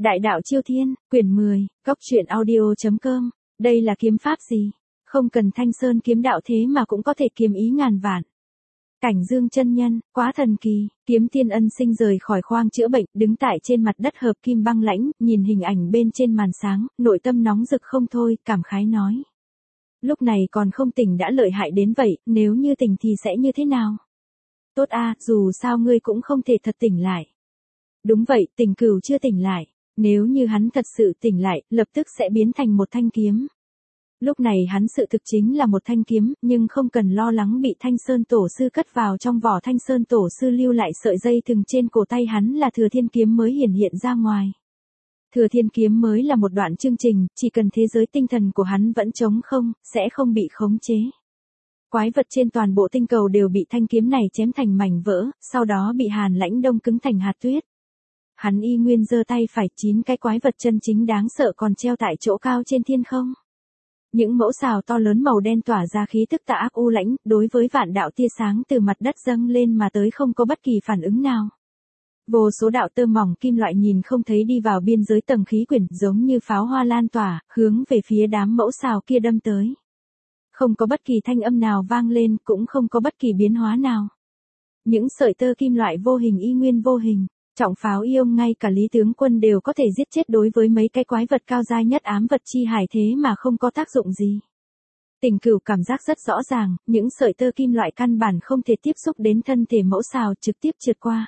Đại đạo Chiêu Thiên, quyển 10, Cốc truyện audio.com. Đây là kiếm pháp gì? Không cần Thanh Sơn kiếm đạo thế mà cũng có thể kiếm ý ngàn vạn. Cảnh Dương chân nhân, quá thần kỳ. Kiếm Tiên ân sinh rời khỏi khoang chữa bệnh, đứng tại trên mặt đất hợp kim băng lãnh, nhìn hình ảnh bên trên màn sáng, nội tâm nóng rực không thôi, cảm khái nói. Lúc này còn không tỉnh đã lợi hại đến vậy, nếu như tỉnh thì sẽ như thế nào? Tốt a, dù sao ngươi cũng không thể thật tỉnh lại. Đúng vậy, Tình Cửu chưa tỉnh lại. Nếu như hắn thật sự tỉnh lại, lập tức sẽ biến thành một thanh kiếm. Lúc này hắn sự thực chính là một thanh kiếm, nhưng không cần lo lắng bị Thanh Sơn Tổ Sư cất vào trong vỏ. Thanh Sơn Tổ Sư lưu lại sợi dây thừng trên cổ tay hắn là Thừa Thiên Kiếm mới hiển hiện ra ngoài. Thừa Thiên Kiếm mới là một đoạn chương trình, chỉ cần thế giới tinh thần của hắn vẫn trống không, sẽ không bị khống chế. Quái vật trên toàn bộ tinh cầu đều bị thanh kiếm này chém thành mảnh vỡ, sau đó bị hàn lãnh đông cứng thành hạt tuyết. Hắn y nguyên giơ tay phải, 9 cái quái vật chân chính đáng sợ còn treo tại chỗ cao trên thiên không. Những mẫu xào to lớn màu đen tỏa ra khí tức tà ác u lãnh, đối với vạn đạo tia sáng từ mặt đất dâng lên mà tới không có bất kỳ phản ứng nào. Vô số đạo tơ mỏng kim loại nhìn không thấy đi vào biên giới tầng khí quyển, giống như pháo hoa lan tỏa, hướng về phía đám mẫu xào kia đâm tới. Không có bất kỳ thanh âm nào vang lên, cũng không có bất kỳ biến hóa nào. Những sợi tơ kim loại vô hình y nguyên vô hình. Trọng pháo yêu ngay cả Lý Tướng Quân đều có thể giết chết. Đối với mấy cái quái vật cao giai nhất ám vật chi hải thế mà không có tác dụng gì. Tình Cửu cảm giác rất rõ ràng, những sợi tơ kim loại căn bản không thể tiếp xúc đến thân thể mẫu xào, trực tiếp trượt qua.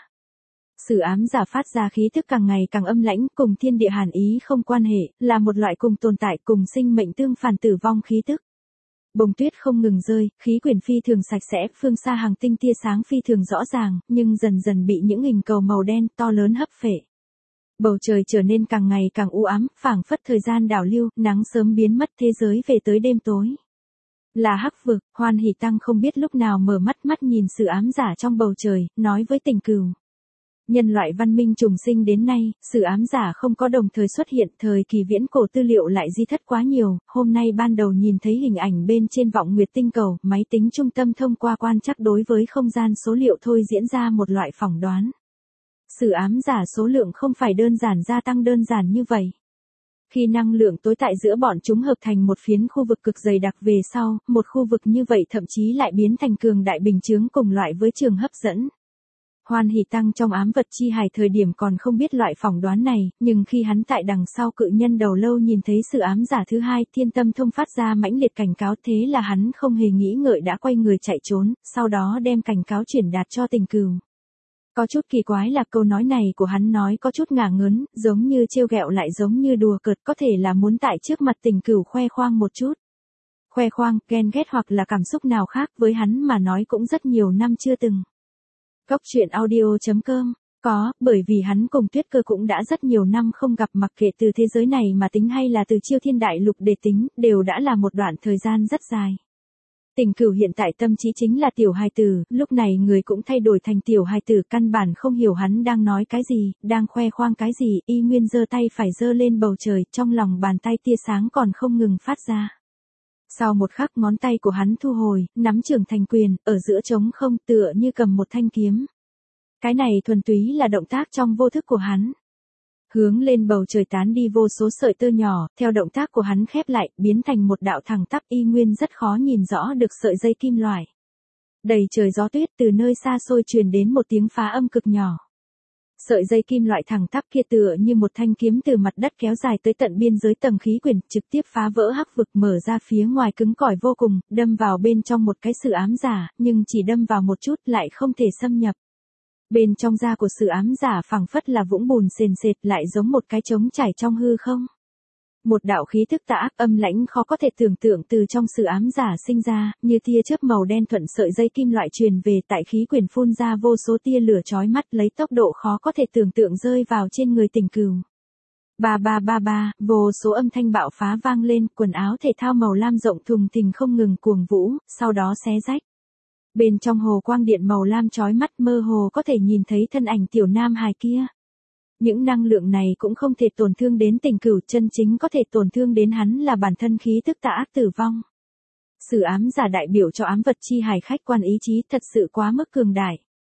Sử ám giả phát ra khí thức càng ngày càng âm lãnh, cùng thiên địa hàn ý không quan hệ, là một loại cùng tồn tại cùng sinh mệnh tương phản tử vong khí tức. Bông tuyết không ngừng rơi, khí quyển phi thường sạch sẽ, phương xa hàng tinh tia sáng phi thường rõ ràng, nhưng dần dần bị những hình cầu màu đen to lớn hấp phệ. Bầu trời trở nên càng ngày càng u ám, phảng phất thời gian đảo lưu, nắng sớm biến mất, thế giới về tới đêm tối. Là hắc vực, Hoan Hỷ Tăng không biết lúc nào mở mắt nhìn sự ám giả trong bầu trời, nói với Tình Cửu. Nhân loại văn minh trùng sinh đến nay, sự ám giả không có đồng thời xuất hiện, thời kỳ viễn cổ tư liệu lại di thất quá nhiều, hôm nay ban đầu nhìn thấy hình ảnh bên trên vọng nguyệt tinh cầu, máy tính trung tâm thông qua quan trắc đối với không gian số liệu thôi diễn ra một loại phỏng đoán. Sự ám giả số lượng không phải đơn giản gia tăng đơn giản như vậy. Khi năng lượng tối tại giữa bọn chúng hợp thành một phiến khu vực cực dày đặc về sau, một khu vực như vậy thậm chí lại biến thành cường đại bình chướng cùng loại với trường hấp dẫn. Hoan Hỷ Tăng trong ám vật chi hải thời điểm còn không biết loại phỏng đoán này, nhưng khi hắn tại đằng sau cự nhân đầu lâu nhìn thấy sự ám giả thứ hai, thiên tâm thông phát ra mãnh liệt cảnh cáo, thế là hắn không hề nghĩ ngợi đã quay người chạy trốn, sau đó đem cảnh cáo chuyển đạt cho Tình Cửu. Có chút kỳ quái là câu nói này của hắn nói có chút ngả ngớn, giống như trêu ghẹo lại giống như đùa cợt, có thể là muốn tại trước mặt Tình Cửu khoe khoang một chút. Khoe khoang, ghen ghét hoặc là cảm xúc nào khác với hắn mà nói cũng rất nhiều năm chưa từng. Cốc truyện audio.com. Có, bởi vì hắn cùng Tuyết Cơ cũng đã rất nhiều năm không gặp, mặc kệ từ thế giới này mà tính hay là từ Chiêu Thiên Đại Lục để tính, đều đã là một đoạn thời gian rất dài. Tình Cửu hiện tại tâm trí chính là tiểu hài tử, lúc này người cũng thay đổi thành tiểu hài tử, căn bản không hiểu hắn đang nói cái gì, đang khoe khoang cái gì, y nguyên giơ tay phải giơ lên bầu trời, trong lòng bàn tay tia sáng còn không ngừng phát ra. Sau một khắc ngón tay của hắn thu hồi, nắm trưởng thành quyền, ở giữa trống không tựa như cầm một thanh kiếm. Cái này thuần túy là động tác trong vô thức của hắn. Hướng lên bầu trời tán đi vô số sợi tơ nhỏ, theo động tác của hắn khép lại, biến thành một đạo thẳng tắp, y nguyên rất khó nhìn rõ được sợi dây kim loại. Đầy trời gió tuyết, từ nơi xa xôi truyền đến một tiếng phá âm cực nhỏ. Sợi dây kim loại thẳng tắp kia tựa như một thanh kiếm từ mặt đất kéo dài tới tận biên giới tầng khí quyển, trực tiếp phá vỡ hắc vực, mở ra phía ngoài cứng cỏi vô cùng, đâm vào bên trong một cái sự ám giả, nhưng chỉ đâm vào một chút lại không thể xâm nhập. Bên trong da của sự ám giả phảng phất là vũng bùn sền sệt, lại giống một cái trống trải trong hư không. Một đạo khí thức tà ác âm lãnh khó có thể tưởng tượng từ trong sự ám giả sinh ra, như tia chớp màu đen thuận sợi dây kim loại truyền về, tại khí quyển phun ra vô số tia lửa chói mắt, lấy tốc độ khó có thể tưởng tượng rơi vào trên người Tình Cửu. Ba ba ba ba, vô số âm thanh bạo phá vang lên, quần áo thể thao màu lam rộng thùng thình không ngừng cuồng vũ, sau đó xé rách. Bên trong hồ quang điện màu lam chói mắt, mơ hồ có thể nhìn thấy thân ảnh tiểu nam hài kia. Những năng lượng này cũng không thể tổn thương đến Tình Cửu, chân chính có thể tổn thương đến hắn là bản thân khí tức tà ác tử vong. Sử ám giả đại biểu cho ám vật chi hải khách quan ý chí thật sự quá mức cường đại.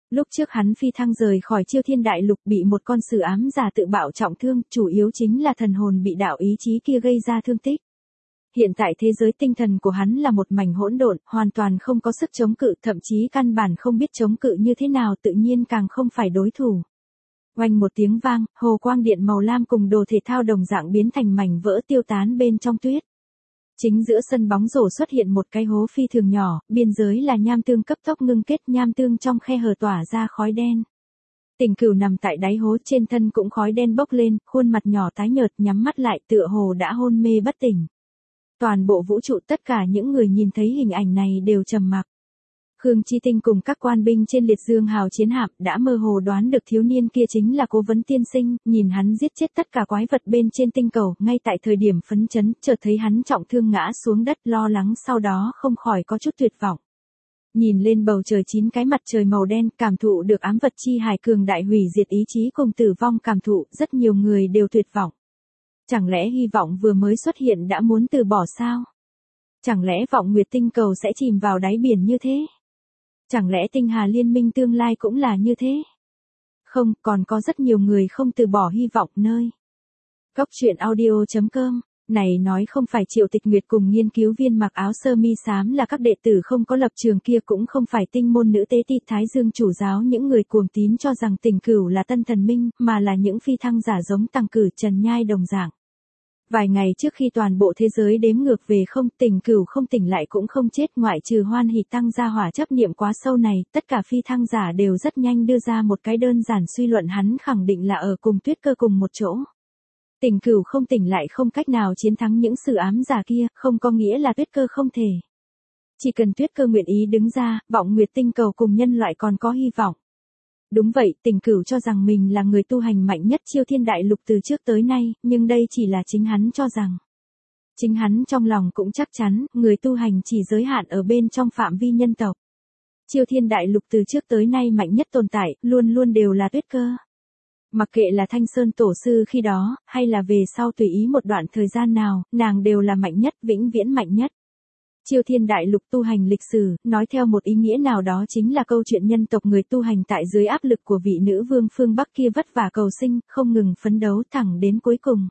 Lúc trước hắn phi thăng rời khỏi Chiêu Thiên Đại Lục bị một con sử ám giả tự bạo trọng thương, chủ yếu chính là thần hồn bị đạo ý chí kia gây ra thương tích. Hiện tại thế giới tinh thần của hắn là một mảnh hỗn độn, hoàn toàn không có sức chống cự, thậm chí căn bản không biết chống cự như thế nào, tự nhiên càng không phải đối thủ. Oanh một tiếng vang, hồ quang điện màu lam cùng đồ thể thao đồng dạng biến thành mảnh vỡ tiêu tán bên trong tuyết. Chính giữa sân bóng rổ xuất hiện một cái hố phi thường nhỏ, biên giới là nham tương cấp tốc ngưng kết, nham tương trong khe hở tỏa ra khói đen. Tình Cửu nằm tại đáy hố, trên thân cũng khói đen bốc lên, khuôn mặt nhỏ tái nhợt, nhắm mắt lại tựa hồ đã hôn mê bất tỉnh. Toàn bộ vũ trụ tất cả những người nhìn thấy hình ảnh này đều trầm mặc. Khương Chi Tinh cùng các quan binh trên liệt dương hào chiến hạm đã mơ hồ đoán được thiếu niên kia chính là Cố Vấn Tiên Sinh, nhìn hắn giết chết tất cả quái vật bên trên tinh cầu, ngay tại thời điểm phấn chấn, chợt thấy hắn trọng thương ngã xuống đất, lo lắng sau đó không khỏi có chút tuyệt vọng. Nhìn lên bầu trời 9 cái mặt trời màu đen, cảm thụ được ám vật chi hải cường đại hủy diệt ý chí cùng tử vong cảm thụ, rất nhiều người đều tuyệt vọng. Chẳng lẽ hy vọng vừa mới xuất hiện đã muốn từ bỏ sao? Chẳng lẽ vọng nguyệt tinh cầu sẽ chìm vào đáy biển như thế? Chẳng lẽ tinh hà liên minh tương lai cũng là như thế? Không, còn có rất nhiều người không từ bỏ hy vọng nơi. Góc truyện audio.com. Này nói không phải Triệu Tịch Nguyệt cùng nghiên cứu viên mặc áo sơ mi xám là các đệ tử không có lập trường kia, cũng không phải tinh môn nữ tế ti Thái Dương chủ giáo những người cuồng tín cho rằng Tình Cửu là tân thần minh, mà là những phi thăng giả giống Tăng Cử, Trần Nhai đồng dạng. Vài ngày trước khi toàn bộ thế giới đếm ngược về không, Tình Cửu không tỉnh lại cũng không chết, ngoại trừ Hoan Hỷ Tăng gia hỏa chấp niệm quá sâu này, tất cả phi thăng giả đều rất nhanh đưa ra một cái đơn giản suy luận, hắn khẳng định là ở cùng Tuyết Cơ cùng một chỗ. Tình Cửu không tỉnh lại không cách nào chiến thắng những sử ám giả kia, không có nghĩa là Tuyết Cơ không thể. Chỉ cần Tuyết Cơ nguyện ý đứng ra, vọng nguyệt tinh cầu cùng nhân loại còn có hy vọng. Đúng vậy, Tình Cửu cho rằng mình là người tu hành mạnh nhất Chiêu Thiên Đại Lục từ trước tới nay, nhưng đây chỉ là chính hắn cho rằng. Chính hắn trong lòng cũng chắc chắn, người tu hành chỉ giới hạn ở bên trong phạm vi nhân tộc. Chiêu Thiên Đại Lục từ trước tới nay mạnh nhất tồn tại, luôn luôn đều là Tuyết Cơ. Mặc kệ là Thanh Sơn Tổ Sư khi đó, hay là về sau tùy ý một đoạn thời gian nào, nàng đều là mạnh nhất, vĩnh viễn mạnh nhất. Chiêu Thiên Đại Lục tu hành lịch sử, nói theo một ý nghĩa nào đó chính là câu chuyện nhân tộc người tu hành tại dưới áp lực của vị nữ vương phương Bắc kia vất vả cầu sinh, không ngừng phấn đấu thẳng đến cuối cùng.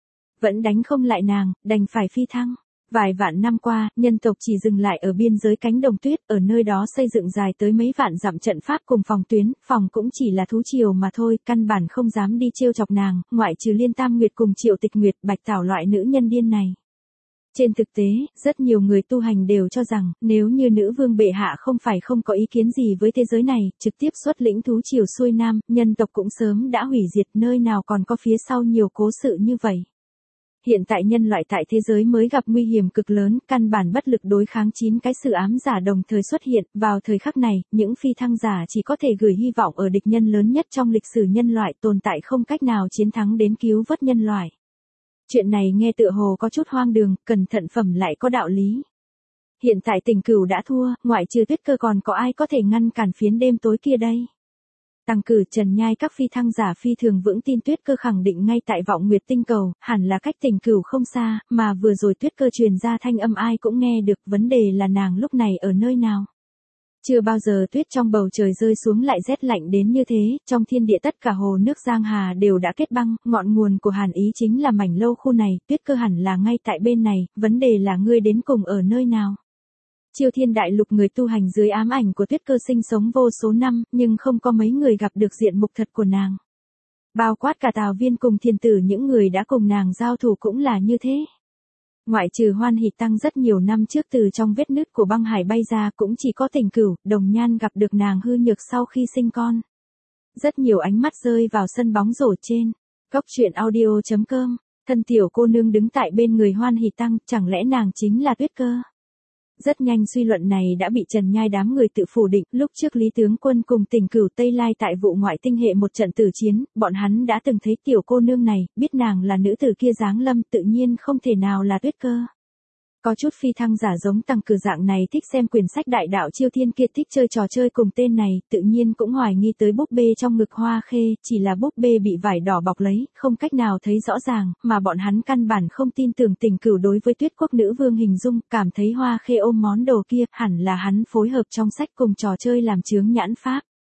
Vẫn đánh không lại nàng, đành phải phi thăng. Vài vạn năm qua, nhân tộc chỉ dừng lại ở biên giới cánh đồng tuyết, ở nơi đó xây dựng dài tới mấy vạn dặm trận pháp cùng phòng tuyến, phòng cũng chỉ là thú triều mà thôi, căn bản không dám đi trêu chọc nàng, ngoại trừ Liên Tam Nguyệt cùng Triệu Tịch Nguyệt, Bạch Tảo loại nữ nhân điên này. Trên thực tế, rất nhiều người tu hành đều cho rằng, nếu như nữ vương bệ hạ không phải không có ý kiến gì với thế giới này, trực tiếp xuất lĩnh thú triều xuôi nam, nhân tộc cũng sớm đã hủy diệt, nơi nào còn có phía sau nhiều cố sự như vậy. Hiện tại nhân loại tại thế giới mới gặp nguy hiểm cực lớn, căn bản bất lực đối kháng 9 cái sử ám giả đồng thời xuất hiện, vào thời khắc này, những phi thăng giả chỉ có thể gửi hy vọng ở địch nhân lớn nhất trong lịch sử nhân loại, tồn tại không cách nào chiến thắng đến cứu vớt nhân loại. Chuyện này nghe tựa hồ có chút hoang đường, cẩn thận phẩm lại có đạo lý. Hiện tại Tình Cửu đã thua, ngoại trừ Tuyết Cơ còn có ai có thể ngăn cản phiến đêm tối kia đây? Tăng Cử, Trần Nhai các phi thăng giả phi thường vững tin Tuyết Cơ khẳng định ngay tại vọng nguyệt tinh cầu, hẳn là cách Tình Cửu không xa, mà vừa rồi Tuyết Cơ truyền ra thanh âm ai cũng nghe được, vấn đề là nàng lúc này ở nơi nào. Chưa bao giờ tuyết trong bầu trời rơi xuống lại rét lạnh đến như thế, trong thiên địa tất cả hồ nước Giang Hà đều đã kết băng, ngọn nguồn của hàn ý chính là mảnh lâu khu này, Tuyết Cơ hẳn là ngay tại bên này, vấn đề là ngươi đến cùng ở nơi nào. Chiêu Thiên Đại Lục người tu hành dưới ám ảnh của Tuyết Cơ sinh sống vô số năm, nhưng không có mấy người gặp được diện mục thật của nàng. Bao quát cả Tào Viên cùng Thiên Tử, những người đã cùng nàng giao thủ cũng là như thế. Ngoại trừ Hoan Hỷ Tăng rất nhiều năm trước từ trong vết nứt của băng hải bay ra, cũng chỉ có Tình Cửu, Đồng Nhan gặp được nàng hư nhược sau khi sinh con. Rất nhiều ánh mắt rơi vào sân bóng rổ trên. Góc truyện audio.com. Thân tiểu cô nương đứng tại bên người Hoan Hỷ Tăng, chẳng lẽ nàng chính là Tuyết Cơ? Rất nhanh suy luận này đã bị Trần Nhai đám người tự phủ định, lúc trước Lý Tướng Quân cùng Tình Cửu Tây Lai tại vụ ngoại tinh hệ một trận tử chiến, bọn hắn đã từng thấy tiểu cô nương này, biết nàng là nữ tử kia giáng lâm, tự nhiên không thể nào là Tuyết Cơ. Có chút phi thăng giả giống Tăng Cử dạng này thích xem quyển sách đại đạo Chiêu Thiên kia, thích chơi trò chơi cùng tên này, tự nhiên cũng hoài nghi tới búp bê trong ngực Hoa Khê, chỉ là búp bê bị vải đỏ bọc lấy, không cách nào thấy rõ ràng, mà bọn hắn căn bản không tin tưởng Tình Cửu đối với Tuyết Quốc nữ vương hình dung, cảm thấy Hoa Khê ôm món đồ kia, hẳn là hắn phối hợp trong sách cùng trò chơi làm chướng nhãn pháp.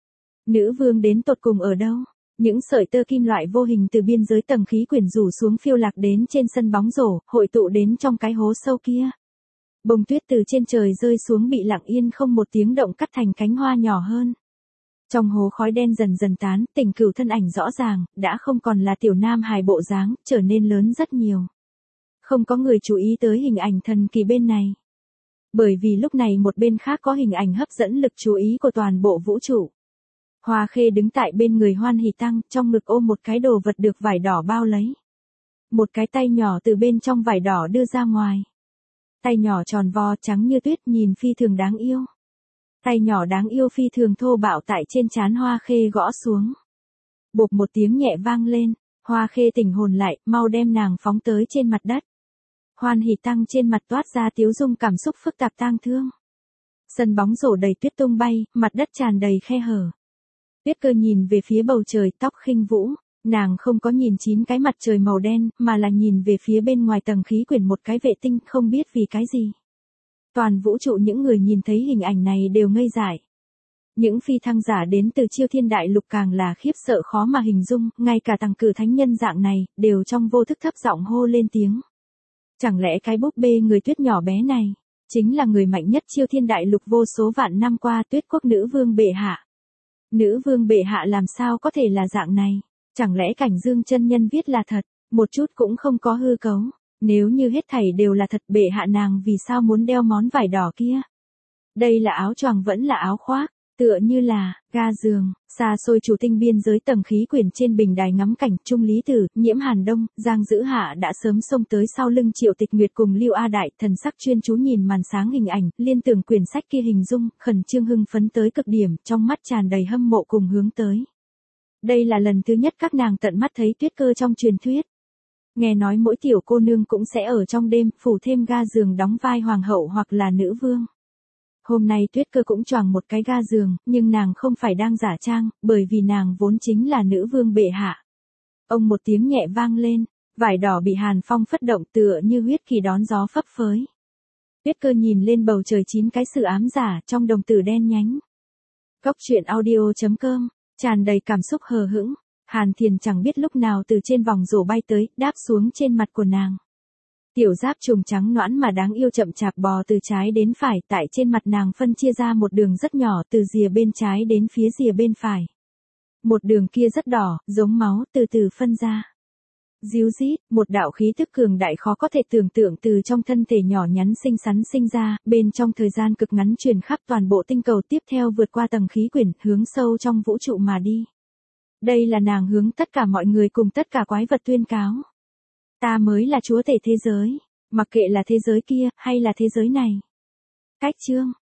Nữ vương đến tột cùng ở đâu? Những sợi tơ kim loại vô hình từ biên giới tầng khí quyển rủ xuống phiêu lạc đến trên sân bóng rổ, hội tụ đến trong cái hố sâu kia. Bông tuyết từ trên trời rơi xuống bị lặng yên không một tiếng động cắt thành cánh hoa nhỏ hơn. Trong hố khói đen dần dần tán, Tình Cửu thân ảnh rõ ràng, đã không còn là tiểu nam hài bộ dáng, trở nên lớn rất nhiều. Không có người chú ý tới hình ảnh thần kỳ bên này. Bởi vì lúc này một bên khác có hình ảnh hấp dẫn lực chú ý của toàn bộ vũ trụ. Hoa Khê đứng tại bên người Hoan Hỷ Tăng, trong ngực ôm một cái đồ vật được vải đỏ bao lấy. Một cái tay nhỏ từ bên trong vải đỏ đưa ra ngoài. Tay nhỏ tròn vo trắng như tuyết nhìn phi thường đáng yêu. Tay nhỏ đáng yêu phi thường thô bạo tại trên trán Hoa Khê gõ xuống. Bộp một tiếng nhẹ vang lên, Hoa Khê tỉnh hồn lại, mau đem nàng phóng tới trên mặt đất. Hoan Hỷ Tăng trên mặt toát ra tiếu dung cảm xúc phức tạp tang thương. Sân bóng rổ đầy tuyết tung bay, mặt đất tràn đầy khe hở. Tuyết Cơ nhìn về phía bầu trời, tóc khinh vũ, nàng không có nhìn 9 cái mặt trời màu đen, mà là nhìn về phía bên ngoài tầng khí quyển một cái vệ tinh, không biết vì cái gì. Toàn vũ trụ những người nhìn thấy hình ảnh này đều ngây dại. Những phi thăng giả đến từ Chiêu Thiên Đại Lục càng là khiếp sợ khó mà hình dung, ngay cả Tằng Cử thánh nhân dạng này, đều trong vô thức thấp giọng hô lên tiếng. Chẳng lẽ cái búp bê người tuyết nhỏ bé này, chính là người mạnh nhất Chiêu Thiên Đại Lục vô số vạn năm qua Tuyết Quốc nữ vương bệ hạ. Nữ vương bệ hạ làm sao có thể là dạng này? Chẳng lẽ Cảnh Dương chân nhân viết là thật, một chút cũng không có hư cấu? Nếu như hết thảy đều là thật, bệ hạ nàng vì sao muốn đeo món vải đỏ kia? Đây là áo choàng vẫn là áo khoác, tựa như là ga giường. Xa xôi chủ tinh biên giới tầng khí quyển trên bình đài ngắm cảnh, Trung Lý Tử, Nhiễm Hàn Đông, Giang Dữ Hạ đã sớm xông tới sau lưng Triệu Tịch Nguyệt cùng Lưu A Đại, thần sắc chuyên chú nhìn màn sáng hình ảnh, liên tưởng quyển sách kia hình dung, khẩn trương hưng phấn tới cực điểm, trong mắt tràn đầy hâm mộ cùng hướng tới. Đây là lần thứ nhất các nàng tận mắt thấy Tuyết Cơ trong truyền thuyết. Nghe nói mỗi tiểu cô nương cũng sẽ ở trong đêm phủ thêm ga giường đóng vai hoàng hậu hoặc là nữ vương. Hôm nay Tuyết Cơ cũng choàng một cái ga giường, nhưng nàng không phải đang giả trang, bởi vì nàng vốn chính là nữ vương bệ hạ. Ông một tiếng nhẹ vang lên, vải đỏ bị hàn phong phất động tựa như huyết kỳ đón gió phấp phới. Tuyết Cơ nhìn lên bầu trời 9 cái sự ám giả trong đồng tử đen nhánh. Cốc truyện audio.com, tràn đầy cảm xúc hờ hững, Hàn Thiền chẳng biết lúc nào từ trên vòng rổ bay tới, đáp xuống trên mặt của nàng. Tiểu giáp trùng trắng nõn mà đáng yêu chậm chạp bò từ trái đến phải, tại trên mặt nàng phân chia ra một đường rất nhỏ từ rìa bên trái đến phía rìa bên phải. Một đường kia rất đỏ, giống máu, từ từ phân ra. Díu dít, một đạo khí tức cường đại khó có thể tưởng tượng từ trong thân thể nhỏ nhắn xinh xắn sinh ra, bên trong thời gian cực ngắn truyền khắp toàn bộ tinh cầu, tiếp theo vượt qua tầng khí quyển, hướng sâu trong vũ trụ mà đi. Đây là nàng hướng tất cả mọi người cùng tất cả quái vật tuyên cáo. Ta mới là chúa tể thế giới, mặc kệ là thế giới kia, hay là thế giới này. Cách chương.